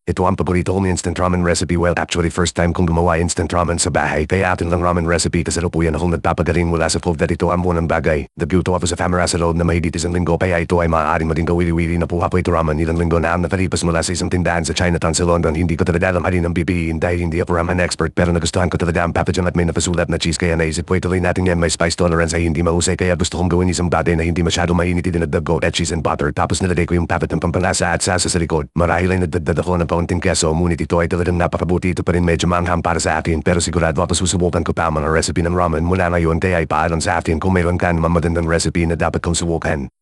Ito ang paborito kong instant ramen recipe. Well, actually first time kong gumawa instant ramen sa bahay. Kaya atin lang ramen recipe kasalukuyan akong nagpapagaling mula sa Pov that ito ang buwan ng bagay. The beauty of sa famera sa loob na mahigit isang linggo kaya ito ay maaaring maging kawili-wili na puha po ito ramen. Ilang linggo na ang nakalipas mula sa isang tindahan sa Chinatown sa London. Hindi ko talaga alam alin ang bibiliin dahil hindi ako ramen expert pero nagustuhan ko talaga ang papajan at may napasulat na cheese kaya naisip ko ituloy natin yan. May spice tolerance ay hindi mahusay kaya gusto kong gawin isang bagay na hindi masyado mainit. Dinagdag ko at cheese and butter tapos nilagay ko yung papat ng pampalasa at sasa sa likod. Marahil ay nagdagdag ako ng paunting keso ngunit ito ay talagang napakabuti. Ito pa rin medyo manghang para sa akin pero sigurado ako susubukan ko pa ang mga recipe ng ramen mula ngayon kaya ipaalam sa atin kung mayroon ka naman magandang recipe na dapat kong subukan.